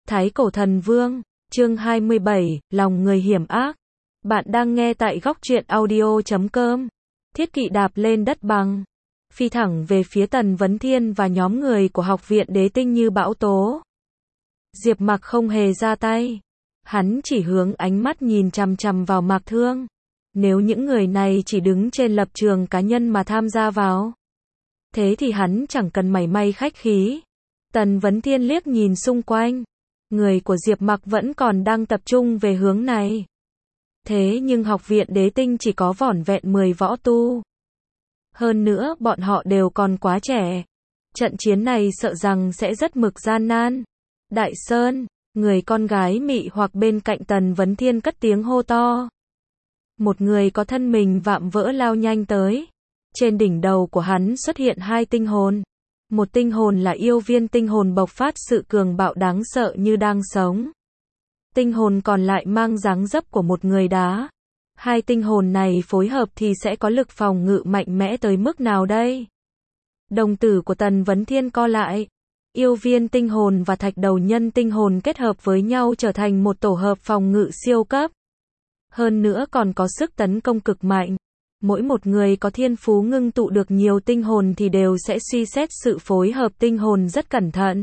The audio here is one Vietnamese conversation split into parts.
Thái Cổ Thần Vương, chương 27, lòng người hiểm ác. Bạn đang nghe tại góc truyện audio.com. Thiết kỵ đạp lên đất bằng, phi thẳng về phía Tần Vấn Thiên và nhóm người của học viện Đế Tinh như bão tố. Diệp Mặc không hề ra tay. Hắn chỉ hướng ánh mắt nhìn chằm chằm vào Mạc Thương. Nếu những người này chỉ đứng trên lập trường cá nhân mà tham gia vào, thế thì hắn chẳng cần mảy may khách khí. Tần Vấn Thiên liếc nhìn xung quanh. Người của Diệp Mặc vẫn còn đang tập trung về hướng này. Thế nhưng học viện Đế Tinh chỉ có vỏn vẹn 10 võ tu. Hơn nữa bọn họ đều còn quá trẻ. Trận chiến này sợ rằng sẽ rất mực gian nan. Đại Sơn, người con gái mị hoặc bên cạnh Tần Vấn Thiên cất tiếng hô to. Một người có thân mình vạm vỡ lao nhanh tới. Trên đỉnh đầu của hắn xuất hiện hai tinh hồn. Một tinh hồn là yêu viên tinh hồn bộc phát sự cường bạo đáng sợ như đang sống. Tinh hồn còn lại mang dáng dấp của một người đá. Hai tinh hồn này phối hợp thì sẽ có lực phòng ngự mạnh mẽ tới mức nào đây? Đồng tử của Tần Vấn Thiên co lại. Yêu viên tinh hồn và thạch đầu nhân tinh hồn kết hợp với nhau trở thành một tổ hợp phòng ngự siêu cấp. Hơn nữa còn có sức tấn công cực mạnh. Mỗi một người có thiên phú ngưng tụ được nhiều tinh hồn thì đều sẽ suy xét sự phối hợp tinh hồn rất cẩn thận.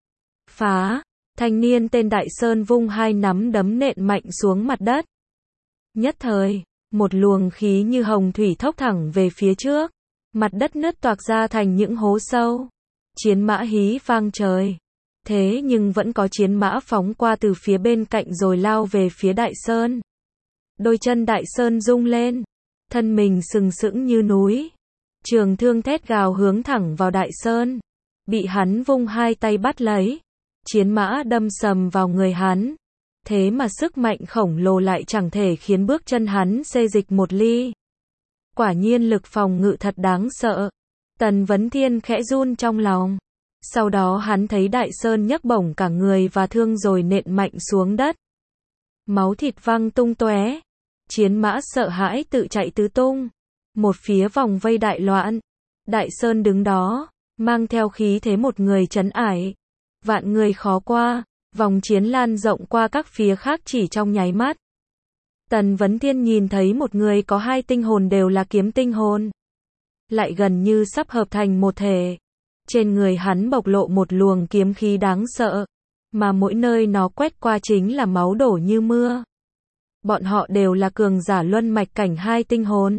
Phá! Thanh niên tên Đại Sơn vung hai nắm đấm nện mạnh xuống mặt đất. Nhất thời, một luồng khí như hồng thủy thốc thẳng về phía trước. Mặt đất nứt toạc ra thành những hố sâu. Chiến mã hí vang trời. Thế nhưng vẫn có chiến mã phóng qua từ phía bên cạnh rồi lao về phía Đại Sơn. Đôi chân Đại Sơn rung lên. Thân mình sừng sững như núi. Trường thương thét gào hướng thẳng vào Đại Sơn. Bị hắn vung hai tay bắt lấy. Chiến mã đâm sầm vào người hắn. Thế mà sức mạnh khổng lồ lại chẳng thể khiến bước chân hắn xê dịch một ly. Quả nhiên lực phòng ngự thật đáng sợ. Tần Vấn Thiên khẽ run trong lòng. Sau đó hắn thấy Đại Sơn nhấc bổng cả người và thương rồi nện mạnh xuống đất. Máu thịt văng tung tóe. Chiến mã sợ hãi tự chạy tứ tung. Một phía vòng vây đại loạn. Đại Sơn đứng đó, mang theo khí thế một người trấn ải. Vạn người khó qua, vòng chiến lan rộng qua các phía khác chỉ trong nháy mắt. Tần Vấn Thiên nhìn thấy một người có hai tinh hồn đều là kiếm tinh hồn. Lại gần như sắp hợp thành một thể. Trên người hắn bộc lộ một luồng kiếm khí đáng sợ. Mà mỗi nơi nó quét qua chính là máu đổ như mưa. Bọn họ đều là cường giả luân mạch cảnh hai tinh hồn.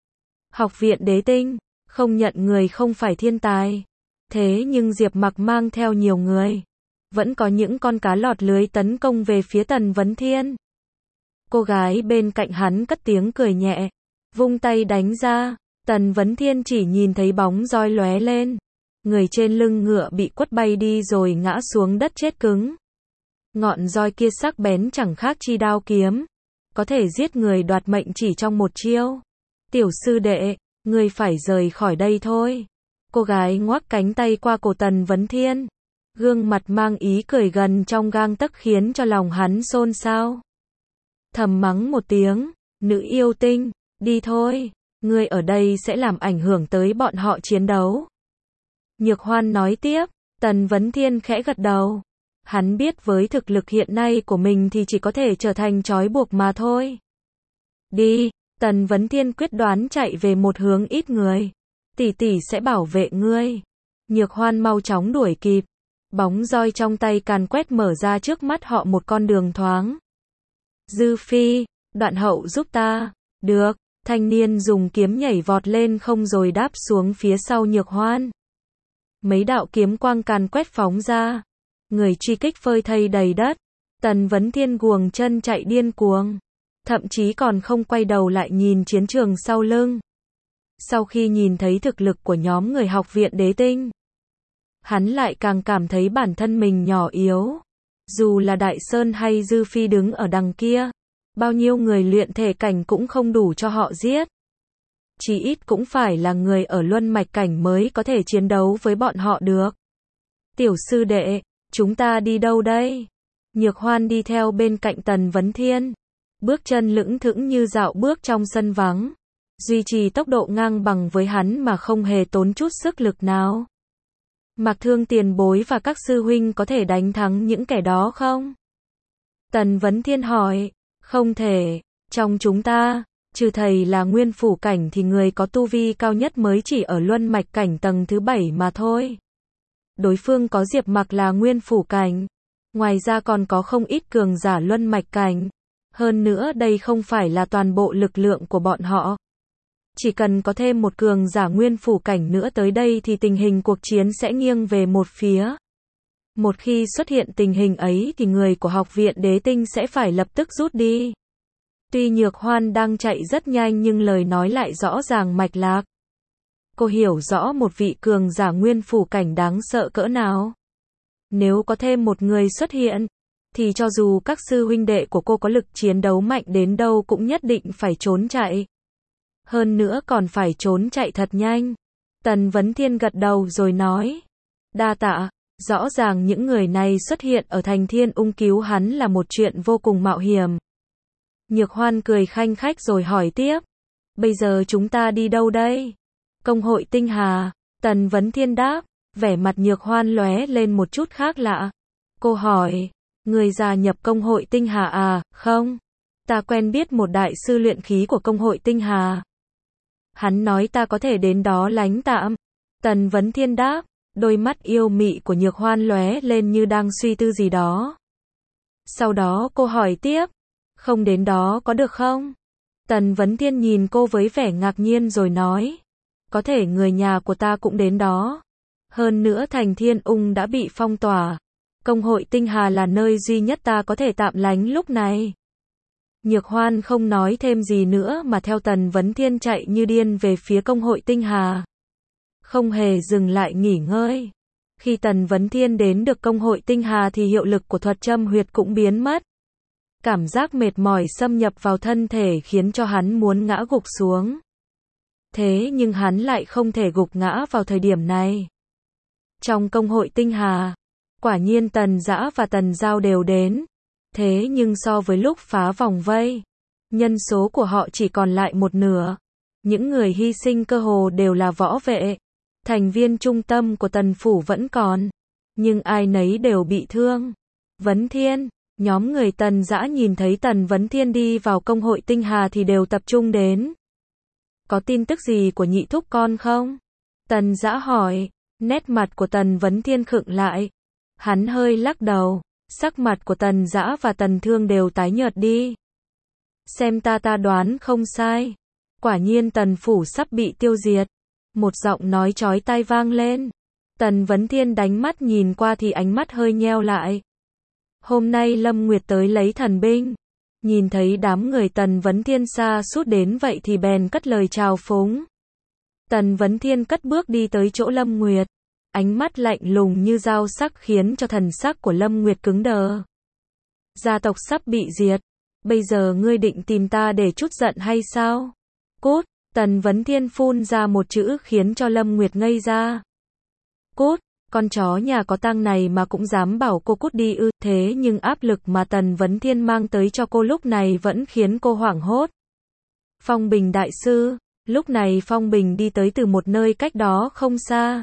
Học viện Đế Tinh, không nhận người không phải thiên tài. Thế nhưng Diệp Mặc mang theo nhiều người. Vẫn có những con cá lọt lưới tấn công về phía Tần Vấn Thiên. Cô gái bên cạnh hắn cất tiếng cười nhẹ. Vung tay đánh ra. Tần Vấn Thiên chỉ nhìn thấy bóng roi lóe lên. Người trên lưng ngựa bị quất bay đi rồi ngã xuống đất chết cứng. Ngọn roi kia sắc bén chẳng khác chi đao kiếm. Có thể giết người đoạt mệnh chỉ trong một chiêu. Tiểu sư đệ, ngươi phải rời khỏi đây thôi. Cô gái ngoắc cánh tay qua cổ Tần Vấn Thiên. Gương mặt mang ý cười gần trong gang tấc khiến cho lòng hắn xôn xao. Thầm mắng một tiếng, nữ yêu tinh, đi thôi, ngươi ở đây sẽ làm ảnh hưởng tới bọn họ chiến đấu. Nhược Hoan nói tiếp. Tần Vấn Thiên khẽ gật đầu. Hắn biết với thực lực hiện nay của mình thì chỉ có thể trở thành trói buộc mà thôi. Đi, Tần Vấn Thiên quyết đoán chạy về một hướng ít người. Tỷ tỷ sẽ bảo vệ ngươi. Nhược Hoan mau chóng đuổi kịp. Bóng roi trong tay càn quét mở ra trước mắt họ một con đường thoáng. Dư Phi, Đoạn Hậu giúp ta. Được, thanh niên dùng kiếm nhảy vọt lên không rồi đáp xuống phía sau Nhược Hoan. Mấy đạo kiếm quang càn quét phóng ra. Người truy kích phơi thây đầy đất. Tần Vấn Thiên guồng chân chạy điên cuồng. Thậm chí còn không quay đầu lại nhìn chiến trường sau lưng. Sau khi nhìn thấy thực lực của nhóm người học viện Đế Tinh, hắn lại càng cảm thấy bản thân mình nhỏ yếu. Dù là Đại Sơn hay Dư Phi đứng ở đằng kia, bao nhiêu người luyện thể cảnh cũng không đủ cho họ giết. Chỉ ít cũng phải là người ở luân mạch cảnh mới có thể chiến đấu với bọn họ được. Tiểu sư đệ, chúng ta đi đâu đây? Nhược Hoan đi theo bên cạnh Tần Vấn Thiên. Bước chân lững thững như dạo bước trong sân vắng. Duy trì tốc độ ngang bằng với hắn mà không hề tốn chút sức lực nào. Mạc Thương tiền bối và các sư huynh có thể đánh thắng những kẻ đó không? Tần Vấn Thiên hỏi. Không thể, trong chúng ta, trừ thầy là nguyên phủ cảnh thì người có tu vi cao nhất mới chỉ ở luân mạch cảnh tầng thứ 7 mà thôi. Đối phương có Diệp Mặc là nguyên phủ cảnh. Ngoài ra còn có không ít cường giả luân mạch cảnh. Hơn nữa đây không phải là toàn bộ lực lượng của bọn họ. Chỉ cần có thêm một cường giả nguyên phủ cảnh nữa tới đây thì tình hình cuộc chiến sẽ nghiêng về một phía. Một khi xuất hiện tình hình ấy thì người của học viện đế tinh sẽ phải lập tức rút đi. Tuy Nhược Hoan đang chạy rất nhanh nhưng lời nói lại rõ ràng mạch lạc. Cô hiểu rõ một vị cường giả nguyên phủ cảnh đáng sợ cỡ nào. Nếu có thêm một người xuất hiện, thì cho dù các sư huynh đệ của cô có lực chiến đấu mạnh đến đâu cũng nhất định phải trốn chạy. Hơn nữa còn phải trốn chạy thật nhanh. Tần Vấn Thiên gật đầu rồi nói. Đa tạ, rõ ràng những người này xuất hiện ở thành Thiên Ung cứu hắn là một chuyện vô cùng mạo hiểm. Nhược Hoan cười khanh khách rồi hỏi tiếp. Bây giờ chúng ta đi đâu đây? Công hội Tinh Hà. Tần Vấn Thiên đáp. Vẻ mặt Nhược Hoan lóe lên một chút khác lạ. Cô hỏi. Người gia nhập công hội Tinh Hà à? Không. Ta quen biết một đại sư luyện khí của công hội Tinh Hà. Hắn nói ta có thể đến đó lánh tạm. Tần Vấn Thiên đáp. Đôi mắt yêu mị của Nhược Hoan lóe lên như đang suy tư gì đó. Sau đó cô hỏi tiếp. Không đến đó có được không? Tần Vấn Thiên nhìn cô với vẻ ngạc nhiên rồi nói. Có thể người nhà của ta cũng đến đó. Hơn nữa thành Thiên Ung đã bị phong tỏa. Công hội Tinh Hà là nơi duy nhất ta có thể tạm lánh lúc này. Nhược Hoan không nói thêm gì nữa mà theo Tần Vấn Thiên chạy như điên về phía công hội Tinh Hà. Không hề dừng lại nghỉ ngơi. Khi Tần Vấn Thiên đến được công hội Tinh Hà thì hiệu lực của thuật châm huyệt cũng biến mất. Cảm giác mệt mỏi xâm nhập vào thân thể khiến cho hắn muốn ngã gục xuống. Thế nhưng hắn lại không thể gục ngã vào thời điểm này. Trong công hội Tinh Hà, quả nhiên Tần Dã và Tần Giao đều đến. Thế nhưng so với lúc phá vòng vây, nhân số của họ chỉ còn lại một nửa. Những người hy sinh cơ hồ đều là võ vệ. Thành viên trung tâm của Tần Phủ vẫn còn. Nhưng ai nấy đều bị thương. Vấn Thiên, nhóm người Tần Dã nhìn thấy Tần Vấn Thiên đi vào công hội Tinh Hà thì đều tập trung đến. Có tin tức gì của nhị thúc con không? Tần Dã hỏi. Nét mặt của Tần Vấn Thiên khựng lại. Hắn hơi lắc đầu. Sắc mặt của Tần Dã và Tần Thương đều tái nhợt đi. Xem ta đoán không sai. Quả nhiên Tần Phủ sắp bị tiêu diệt. Một giọng nói chói tai vang lên. Tần Vấn Thiên đánh mắt nhìn qua thì ánh mắt hơi nheo lại. Hôm nay Lâm Nguyệt tới lấy thần binh. Nhìn thấy đám người Tần Vấn Thiên xa suốt đến vậy thì bèn cất lời chào phúng. Tần Vấn Thiên cất bước đi tới chỗ Lâm Nguyệt. Ánh mắt lạnh lùng như dao sắc khiến cho thần sắc của Lâm Nguyệt cứng đờ. Gia tộc sắp bị diệt. Bây giờ ngươi định tìm ta để trút giận hay sao? Cút. Tần Vấn Thiên phun ra một chữ khiến cho Lâm Nguyệt ngây ra. Cút. Con chó nhà có tang này mà cũng dám bảo cô cút đi ư? Thế nhưng áp lực mà Tần Vấn Thiên mang tới cho cô lúc này vẫn khiến cô hoảng hốt. Phong Bình đại sư. Lúc này Phong Bình đi tới từ một nơi cách đó không xa.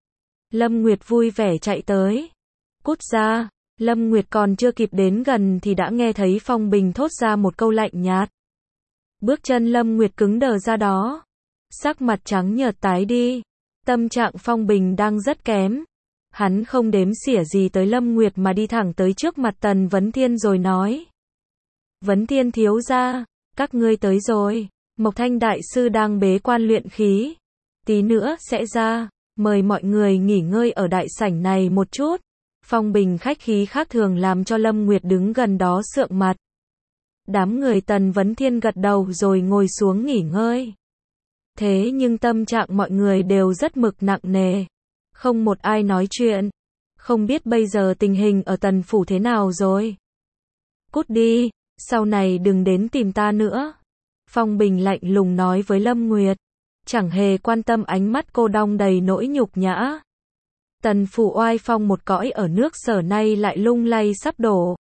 Lâm Nguyệt vui vẻ chạy tới. Cút ra. Lâm Nguyệt còn chưa kịp đến gần thì đã nghe thấy Phong Bình thốt ra một câu lạnh nhạt. Bước chân Lâm Nguyệt cứng đờ ra đó. Sắc mặt trắng nhợt tái đi. Tâm trạng Phong Bình đang rất kém. Hắn không đếm xỉa gì tới Lâm Nguyệt mà đi thẳng tới trước mặt Tần Vấn Thiên rồi nói. Vấn Thiên thiếu gia, các ngươi tới rồi. Mộc Thanh đại sư đang bế quan luyện khí. Tí nữa sẽ ra. Mời mọi người nghỉ ngơi ở đại sảnh này một chút. Phong Bình khách khí khác thường làm cho Lâm Nguyệt đứng gần đó sượng mặt. Đám người Tần Vấn Thiên gật đầu rồi ngồi xuống nghỉ ngơi. Thế nhưng tâm trạng mọi người đều rất mực nặng nề. Không một ai nói chuyện. Không biết bây giờ tình hình ở Tần Phủ thế nào rồi. Cút đi, sau này đừng đến tìm ta nữa. Phong Bình lạnh lùng nói với Lâm Nguyệt. Chẳng hề quan tâm ánh mắt cô đong đầy nỗi nhục nhã. Tần Phủ oai phong một cõi ở nước Sở nay lại lung lay sắp đổ.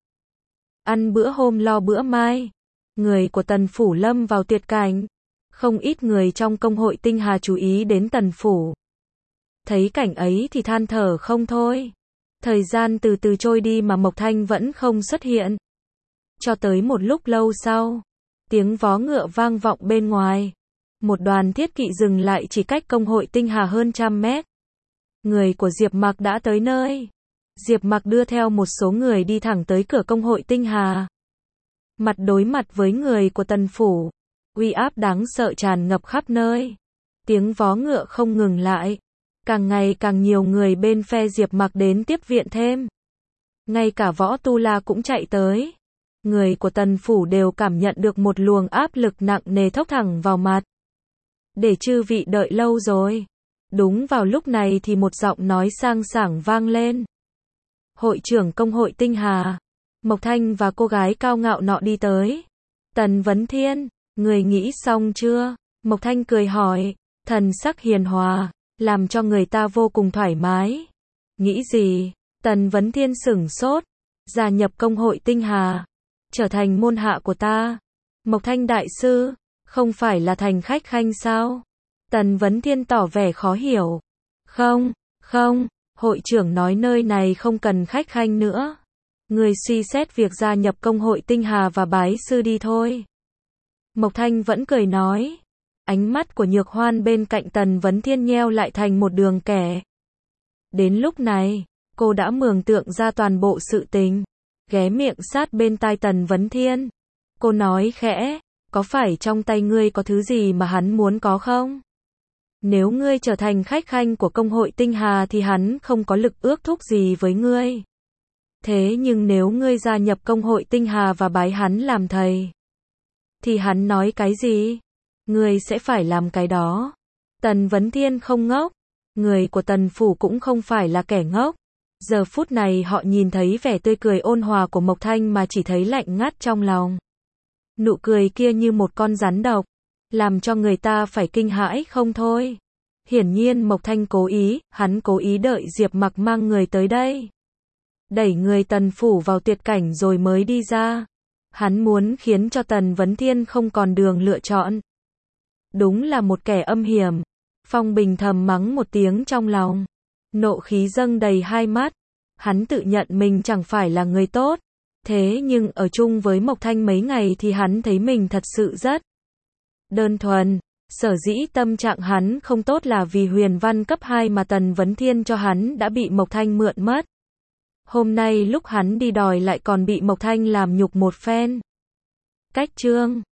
Ăn bữa hôm lo bữa mai. Người của Tần Phủ lâm vào tuyệt cảnh. Không ít người trong công hội Tinh Hà chú ý đến Tần Phủ. thấy cảnh ấy thì than thở không thôi. Thời gian từ từ trôi đi mà Mộc Thanh vẫn không xuất hiện. Cho tới một lúc lâu sau, tiếng vó ngựa vang vọng bên ngoài. Một đoàn thiết kỵ dừng lại chỉ cách công hội Tinh Hà hơn 100 mét. Người của Diệp Mặc đã tới nơi. Diệp Mặc đưa theo một số người đi thẳng tới cửa công hội Tinh Hà. Mặt đối mặt với người của Tần Phủ, uy áp đáng sợ tràn ngập khắp nơi. Tiếng vó ngựa không ngừng lại. Càng ngày càng nhiều người bên phe Diệp Mặc đến tiếp viện thêm. Ngay cả Võ Tu La cũng chạy tới. Người của Tần Phủ đều cảm nhận được một luồng áp lực nặng nề thốc thẳng vào mặt. Để chư vị đợi lâu rồi. Đúng vào lúc này thì một giọng nói sang sảng vang lên. Hội trưởng công hội Tinh Hà, Mộc Thanh và cô gái cao ngạo nọ đi tới. Tần Vấn Thiên, người nghĩ xong chưa? Mộc Thanh cười hỏi, thần sắc hiền hòa, làm cho người ta vô cùng thoải mái. Nghĩ gì? Tần Vấn Thiên sửng sốt, gia nhập công hội Tinh Hà, trở thành môn hạ của ta. Mộc Thanh đại sư, không phải là thành khách khanh sao? Tần Vấn Thiên tỏ vẻ khó hiểu. Không, hội trưởng nói nơi này không cần khách khanh nữa. Người suy xét việc gia nhập công hội Tinh Hà và bái sư đi thôi. Mộc Thanh vẫn cười nói. Ánh mắt của Nhược Hoan bên cạnh Tần Vấn Thiên nheo lại thành một đường kẻ. Đến lúc này, cô đã mường tượng ra toàn bộ sự tình. Ghé miệng sát bên tai Tần Vấn Thiên. Cô nói khẽ, có phải trong tay ngươi có thứ gì mà hắn muốn có không? Nếu ngươi trở thành khách khanh của công hội Tinh Hà thì hắn không có lực ước thúc gì với ngươi. Thế nhưng nếu ngươi gia nhập công hội Tinh Hà và bái hắn làm thầy, thì hắn nói cái gì? Ngươi sẽ phải làm cái đó. Tần Vấn Thiên không ngốc. Người của Tần Phủ cũng không phải là kẻ ngốc. Giờ phút này họ nhìn thấy vẻ tươi cười ôn hòa của Mộc Thanh mà chỉ thấy lạnh ngắt trong lòng. Nụ cười kia như một con rắn độc, làm cho người ta phải kinh hãi không thôi. Hiển nhiên Mộc Thanh cố ý, hắn cố ý đợi Diệp Mặc mang người tới đây. Đẩy người Tần Phủ vào tuyệt cảnh rồi mới đi ra. Hắn muốn khiến cho Tần Vấn Thiên không còn đường lựa chọn. Đúng là một kẻ âm hiểm. Phong Bình thầm mắng một tiếng trong lòng. Nộ khí dâng đầy hai mắt. Hắn tự nhận mình chẳng phải là người tốt. Thế nhưng ở chung với Mộc Thanh mấy ngày thì hắn thấy mình thật sự rất đơn thuần. Sở dĩ tâm trạng hắn không tốt là vì huyền văn cấp 2 mà Tần Vấn Thiên cho hắn đã bị Mộc Thanh mượn mất. Hôm nay lúc hắn đi đòi lại còn bị Mộc Thanh làm nhục một phen. Cách chương